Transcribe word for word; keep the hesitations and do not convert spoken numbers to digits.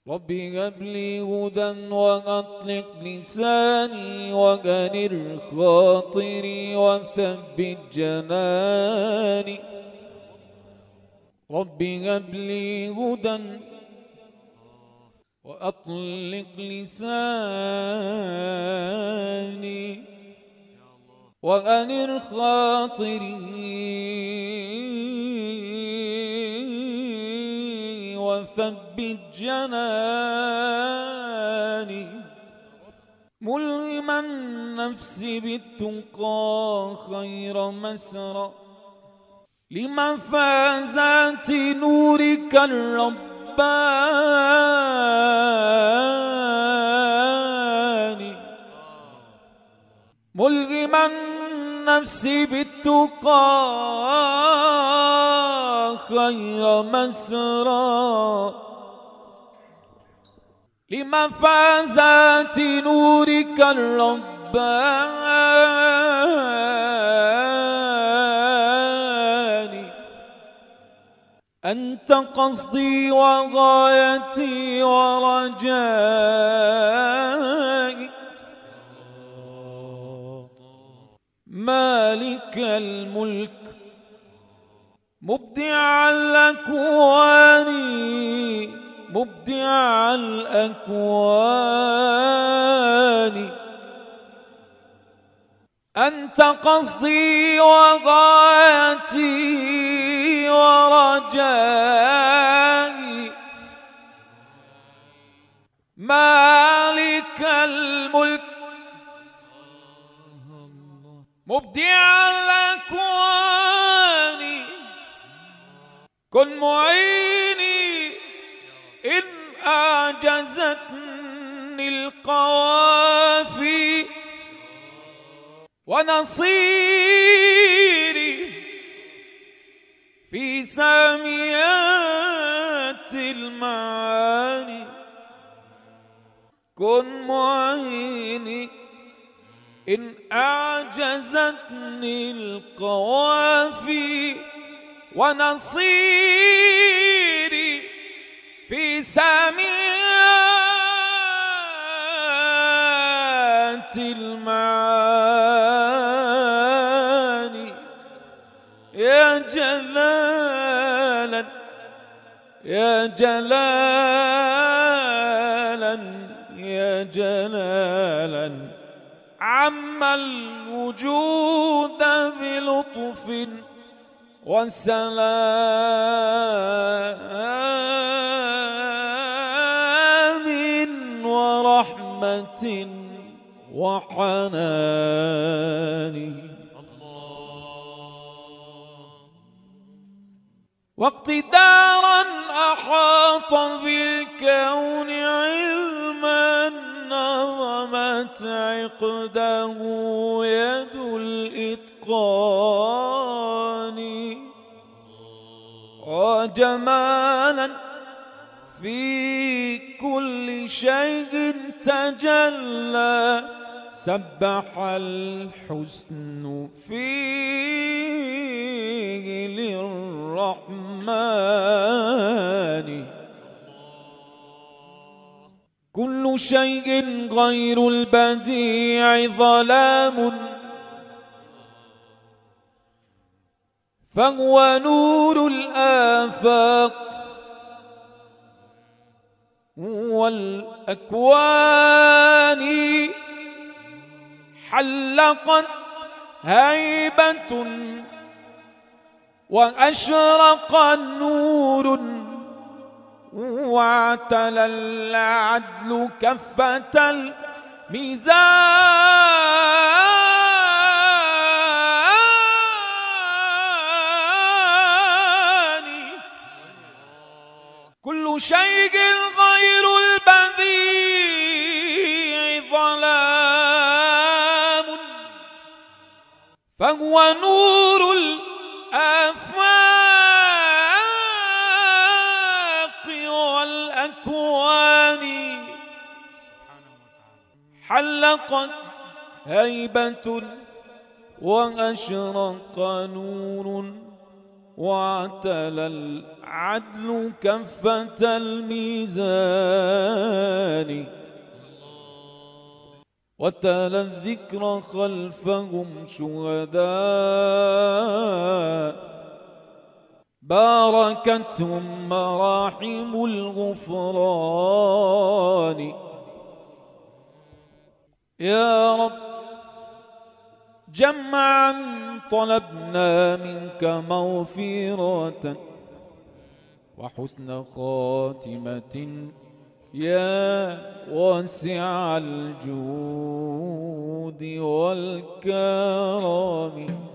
رب هب لي هدى وأطلق لساني وأنر خاطري وثبت جناني. رب هب لي هدى وأطلق لساني وأنر خاطري وثبت جناني. ملهما النفس بالتقى خير مسرى لمفازات نورك الرباني. ملهما النفس بالتقى خير مسرى لمفازات نورك الرباني. أنت قصدي وغايتي ورجائي مالك الملك مبدع الأكوان مبدع الأكوان. أنت قصدي وغايتي ورجائي مالك الملك مبدع الأكوان. كن معيني إن أعجزتني القوافي ونصيري في ساميات المعاني. كن معيني إن أعجزتني القوافي ونصيري في ساميات المعاني. يا جلالا يا جلالا يا جلالا عم الوجود بلطف وسلام ورحمة وحنان. واقتدارا أحاط بالكون علما نظمت عقده يد الإتقان. وجمالا في كل شيء تجلى سبح الحسن فيه للرحمن. كل شيء غير البديع ظلام فهو نور الآفاق والأكوان. حلقت هيبة وأشرق النور واعتلى العدل كفة الميزان. كل شيء غير البديع ظلام فهو نور الآفاق والأكوان. حلقت هيبة وأشرق نور واعتلى العدل كفة الميزان. الأمان وتلا الذكر خلفهم شهداء باركتهم مراحم الغفران. يا رب جمعا طلبنا منك مغفرة وحسن خاتمة يا واسع الجود والكرم.